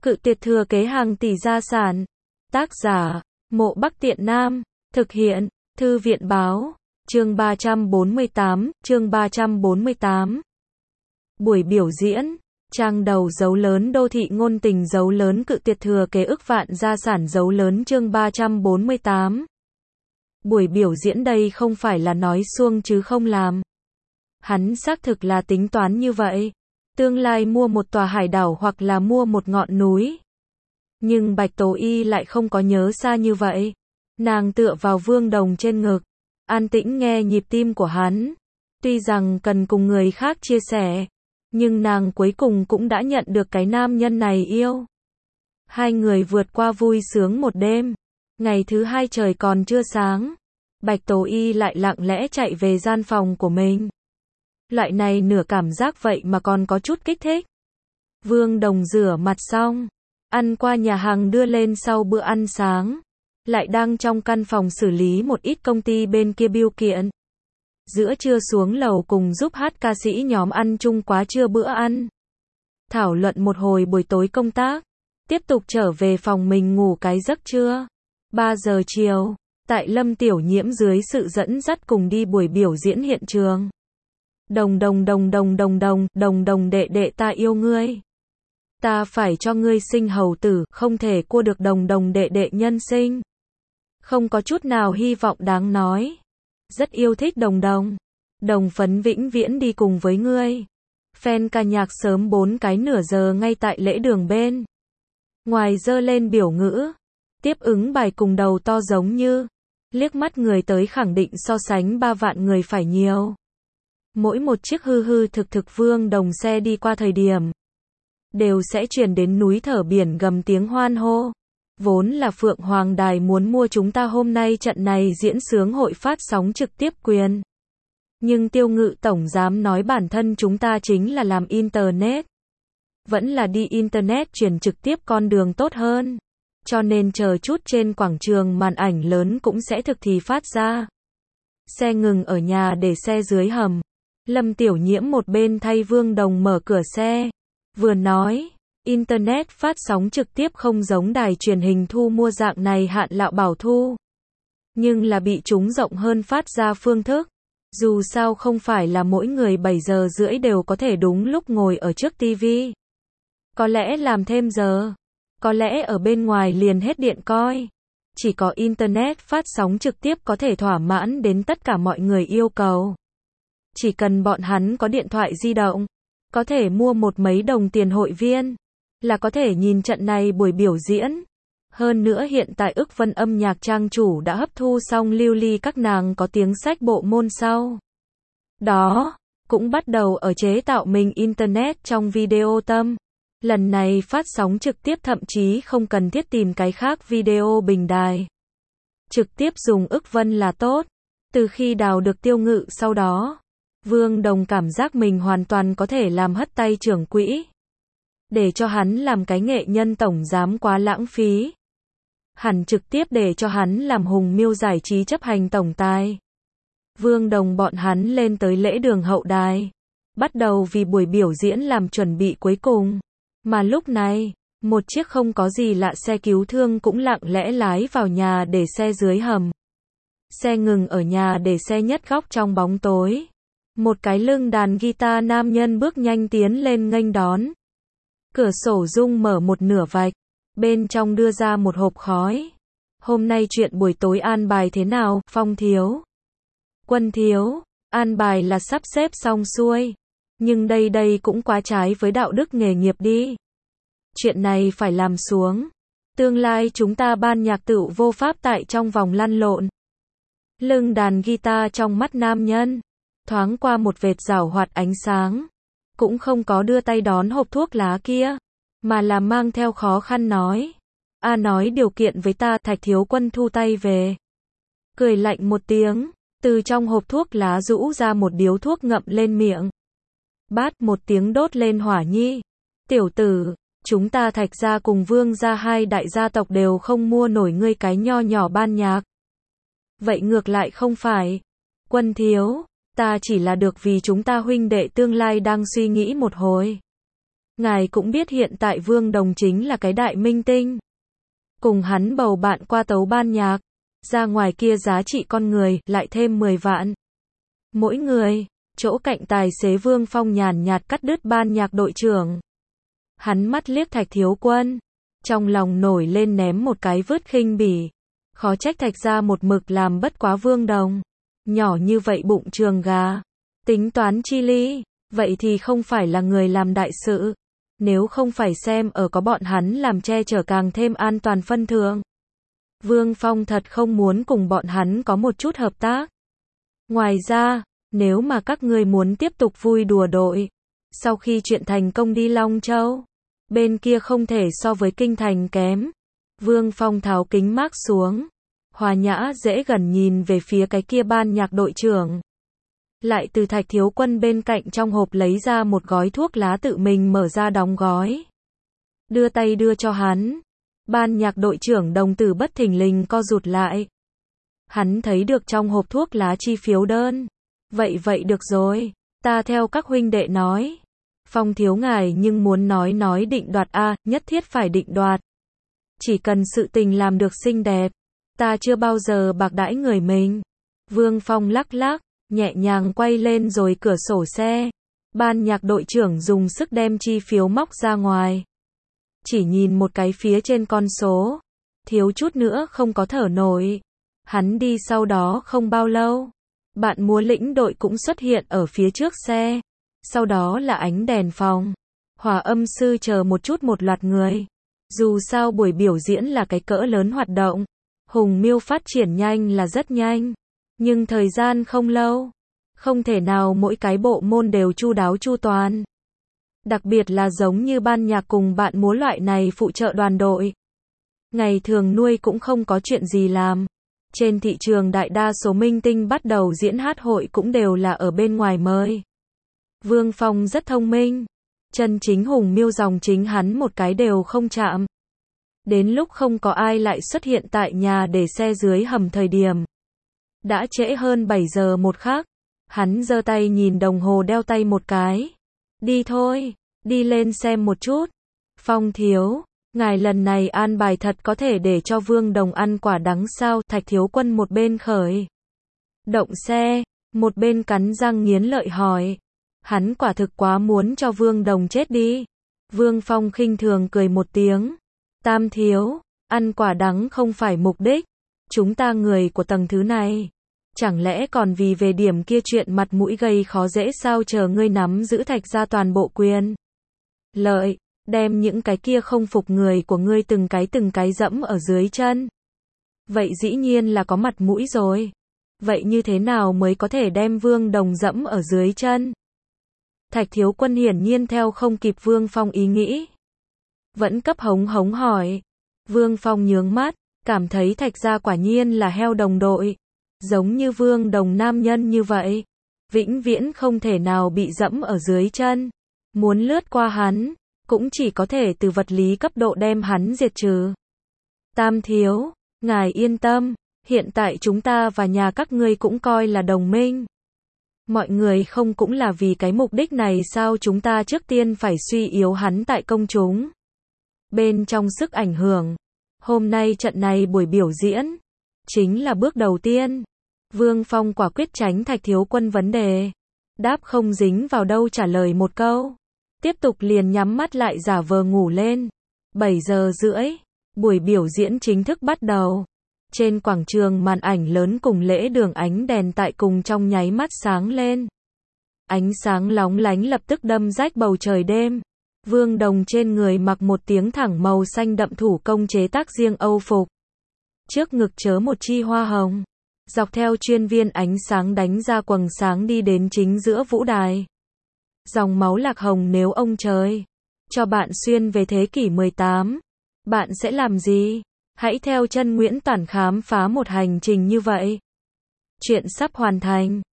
Cự tuyệt thừa kế hàng tỷ gia sản. Tác giả, Mộ Bắc Tiện Nam. Thực hiện, Thư viện Báo. Chương 348. Buổi biểu diễn. Trang đầu dấu lớn đô thị ngôn tình dấu lớn cự tuyệt thừa kế ức vạn gia sản dấu lớn chương 348. Buổi biểu diễn đây không phải là nói suông chứ không làm. Hắn xác thực là tính toán như vậy. Tương lai mua một tòa hải đảo hoặc là mua một ngọn núi. Nhưng Bạch Tố Y lại không có nhớ xa như vậy. Nàng tựa vào Vương Đồng trên ngực, an tĩnh nghe nhịp tim của hắn. Tuy rằng cần cùng người khác chia sẻ, nhưng nàng cuối cùng cũng đã nhận được cái nam nhân này yêu. Hai người vượt qua vui sướng một đêm. Ngày thứ hai trời còn chưa sáng, Bạch Tố Y lại lặng lẽ chạy về gian phòng của mình. Loại này nửa cảm giác vậy mà còn có chút kích thích. Vương Đồng rửa mặt xong, ăn qua nhà hàng đưa lên sau bữa ăn sáng, lại đang trong căn phòng xử lý một ít công ty bên kia bill kiện. Giữa trưa xuống lầu cùng giúp hát ca sĩ nhóm ăn chung quá trưa bữa ăn. Thảo luận một hồi buổi tối công tác, tiếp tục trở về phòng mình ngủ cái giấc trưa. 3 giờ chiều, tại Lâm Tiểu Nhiễm dưới sự dẫn dắt cùng đi buổi biểu diễn hiện trường. Đồng đệ đệ ta yêu ngươi. Ta phải cho ngươi sinh hầu tử, không thể cua được đồng đệ đệ nhân sinh. Không có chút nào hy vọng đáng nói. Rất yêu thích Đồng phấn vĩnh viễn đi cùng với ngươi. Fan ca nhạc sớm 4 cái nửa giờ ngay tại lễ đường bên ngoài dơ lên biểu ngữ. Tiếp ứng bài cùng đầu to giống như. Liếc mắt người tới khẳng định so sánh 3 vạn người phải nhiều. Mỗi một chiếc hư thực Vương Đồng xe đi qua thời điểm, đều sẽ truyền đến núi thở biển gầm tiếng hoan hô. Vốn là Phượng Hoàng Đài muốn mua chúng ta hôm nay trận này diễn sướng hội phát sóng trực tiếp quyền. Nhưng Tiêu Ngự Tổng Giám nói bản thân chúng ta chính là làm Internet. Vẫn là đi Internet truyền trực tiếp con đường tốt hơn. Cho nên chờ chút trên quảng trường màn ảnh lớn cũng sẽ thực thì phát ra. Xe ngừng ở nhà để xe dưới hầm. Lâm Tiểu Nhiễm một bên thay Vương Đồng mở cửa xe, vừa nói, Internet phát sóng trực tiếp không giống đài truyền hình thu mua dạng này hạn lạo bảo thu. Nhưng là bị chúng rộng hơn phát ra phương thức. Dù sao không phải là mỗi người 7 giờ rưỡi đều có thể đúng lúc ngồi ở trước TV. Có lẽ làm thêm giờ. Có lẽ ở bên ngoài liền hết điện coi. Chỉ có Internet phát sóng trực tiếp có thể thỏa mãn đến tất cả mọi người yêu cầu. Chỉ cần bọn hắn có điện thoại di động, có thể mua một mấy đồng tiền hội viên, là có thể nhìn trận này buổi biểu diễn. Hơn nữa hiện tại Ức Vân âm nhạc trang chủ đã hấp thu xong lưu ly các nàng có tiếng sách bộ môn sau. Đó, cũng bắt đầu ở chế tạo mình Internet trong video tâm. Lần này phát sóng trực tiếp thậm chí không cần thiết tìm cái khác video bình đài. Trực tiếp dùng Ức Vân là tốt. Từ khi đào được Tiêu Ngự sau đó, Vương Đồng cảm giác mình hoàn toàn có thể làm hất tay trưởng quỹ. Để cho hắn làm cái nghệ nhân tổng giám quá lãng phí. Hẳn trực tiếp để cho hắn làm Hùng Miêu giải trí chấp hành tổng tài. Vương Đồng bọn hắn lên tới lễ đường hậu đài. Bắt đầu vì buổi biểu diễn làm chuẩn bị cuối cùng. Mà lúc này, một chiếc không có gì lạ xe cứu thương cũng lặng lẽ lái vào nhà để xe dưới hầm. Xe ngừng ở nhà để xe nhất góc trong bóng tối. Một cái lưng đàn guitar nam nhân bước nhanh tiến lên nghênh đón. Cửa sổ rung mở một nửa vạch. Bên trong đưa ra một hộp khói. Hôm nay chuyện buổi tối an bài thế nào, Phong thiếu? Quân thiếu, an bài là sắp xếp xong xuôi. Nhưng đây cũng quá trái với đạo đức nghề nghiệp đi. Chuyện này phải làm xuống. Tương lai chúng ta ban nhạc tựu vô pháp tại trong vòng lăn lộn. Lưng đàn guitar trong mắt nam nhân. Thoáng qua một vệt rảo hoạt ánh sáng. Cũng không có đưa tay đón hộp thuốc lá kia. Mà là mang theo khó khăn nói. Nói điều kiện với ta. Thạch thiếu quân thu tay về. Cười lạnh một tiếng. Từ trong hộp thuốc lá rũ ra một điếu thuốc ngậm lên miệng. Bát một tiếng đốt lên hỏa nhi. Tiểu tử, chúng ta Thạch gia cùng Vương gia hai đại gia tộc đều không mua nổi ngươi cái nho nhỏ ban nhạc. Vậy ngược lại không phải. Quân thiếu, ta chỉ là được vì chúng ta huynh đệ tương lai đang suy nghĩ một hồi. Ngài cũng biết hiện tại Vương Đồng chính là cái đại minh tinh. Cùng hắn bầu bạn qua tấu ban nhạc, ra ngoài kia giá trị con người, lại thêm 10 vạn. Mỗi người, chỗ cạnh tài xế Vương Phong nhàn nhạt cắt đứt ban nhạc đội trưởng. Hắn mắt liếc Thạch Thiếu Quân, trong lòng nổi lên ném một cái vứt khinh bỉ. Khó trách Thạch gia một mực làm bất quá Vương Đồng. Nhỏ như vậy bụng trường gà. Tính toán chi ly, vậy thì không phải là người làm đại sự. Nếu không phải xem ở có bọn hắn làm che chở càng thêm an toàn phân thượng. Vương Phong thật không muốn cùng bọn hắn có một chút hợp tác. Ngoài ra, nếu mà các ngươi muốn tiếp tục vui đùa đội, sau khi chuyện thành công đi Long Châu, bên kia không thể so với kinh thành kém. Vương Phong tháo kính mác xuống, hòa nhã dễ gần nhìn về phía cái kia ban nhạc đội trưởng. Lại từ Thạch Thiếu Quân bên cạnh trong hộp lấy ra một gói thuốc lá tự mình mở ra đóng gói. Đưa tay đưa cho hắn. Ban nhạc đội trưởng đồng tử bất thình lình co rụt lại. Hắn thấy được trong hộp thuốc lá chi phiếu đơn. Vậy được rồi, ta theo các huynh đệ nói. Phong thiếu ngài nhưng muốn nói định đoạt a, nhất thiết phải định đoạt. Chỉ cần sự tình làm được xinh đẹp, ta chưa bao giờ bạc đãi người mình. Vương Phong lắc lắc, nhẹ nhàng quay lên rồi cửa sổ xe. Ban nhạc đội trưởng dùng sức đem chi phiếu móc ra ngoài. Chỉ nhìn một cái phía trên con số, thiếu chút nữa không có thở nổi. Hắn đi sau đó không bao lâu, bạn múa lĩnh đội cũng xuất hiện ở phía trước xe. Sau đó là ánh đèn phòng, hòa âm sư chờ một loạt người. Dù sao buổi biểu diễn là cái cỡ lớn hoạt động, Hùng Miêu phát triển nhanh là rất nhanh, nhưng thời gian không lâu, không thể nào mỗi cái bộ môn đều chu đáo chu toàn. Đặc biệt là giống như ban nhạc cùng bạn múa loại này phụ trợ đoàn đội. Ngày thường nuôi cũng không có chuyện gì làm. Trên thị trường đại đa số minh tinh bắt đầu diễn hát hội cũng đều là ở bên ngoài mời. Vương Phong rất thông minh. Chân chính Hùng Miêu dòng chính hắn một cái đều không chạm. Đến lúc không có ai lại xuất hiện tại nhà để xe dưới hầm thời điểm. Đã trễ hơn 7 giờ một khắc. Hắn giơ tay nhìn đồng hồ đeo tay một cái. Đi thôi, đi lên xem một chút. Phong thiếu, ngài lần này an bài thật có thể để cho Vương Đồng ăn quả đắng sao? Thạch Thiếu Quân một bên khởi động xe, một bên cắn răng nghiến lợi hỏi. Hắn quả thực quá muốn cho Vương Đồng chết đi. Vương Phong khinh thường cười một tiếng. Tam thiếu, ăn quả đắng không phải mục đích. Chúng ta người của tầng thứ này. Chẳng lẽ còn vì về điểm kia chuyện mặt mũi gây khó dễ sao? Chờ ngươi nắm giữ Thạch gia toàn bộ quyền lợi, đem những cái kia không phục người của ngươi từng cái dẫm ở dưới chân. Vậy dĩ nhiên là có mặt mũi rồi. Vậy như thế nào mới có thể đem Vương Đồng dẫm ở dưới chân? Thạch Thiếu Quân hiển nhiên theo không kịp Vương Phong ý nghĩ. Vẫn cấp hống hỏi. Vương Phong nhướng mắt, cảm thấy Thạch gia quả nhiên là heo đồng đội. Giống như Vương Đồng nam nhân như vậy, vĩnh viễn không thể nào bị dẫm ở dưới chân. Muốn lướt qua hắn, cũng chỉ có thể từ vật lý cấp độ đem hắn diệt trừ. Tam thiếu, ngài yên tâm, hiện tại chúng ta và nhà các ngươi cũng coi là đồng minh. Mọi người không cũng là vì cái mục đích này sao? Chúng ta trước tiên phải suy yếu hắn tại công chúng. Bên trong sức ảnh hưởng, hôm nay trận này buổi biểu diễn, chính là bước đầu tiên. Vương Phong quả quyết tránh Thạch Thiếu Quân vấn đề. Đáp không dính vào đâu trả lời một câu. Tiếp tục liền nhắm mắt lại giả vờ ngủ lên. 7 giờ rưỡi, buổi biểu diễn chính thức bắt đầu. Trên quảng trường màn ảnh lớn cùng lễ đường ánh đèn tại cùng trong nháy mắt sáng lên. Ánh sáng lóng lánh lập tức đâm rách bầu trời đêm. Vương Đồng trên người mặc một tiếng thẳng màu xanh đậm thủ công chế tác riêng Âu phục. Trước ngực chớ một chi hoa hồng. Dọc theo chuyên viên ánh sáng đánh ra quầng sáng đi đến chính giữa vũ đài. Dòng máu lạc hồng nếu ông trời cho bạn xuyên về thế kỷ 18, bạn sẽ làm gì? Hãy theo chân Nguyễn Toản khám phá một hành trình như vậy. Chuyện sắp hoàn thành.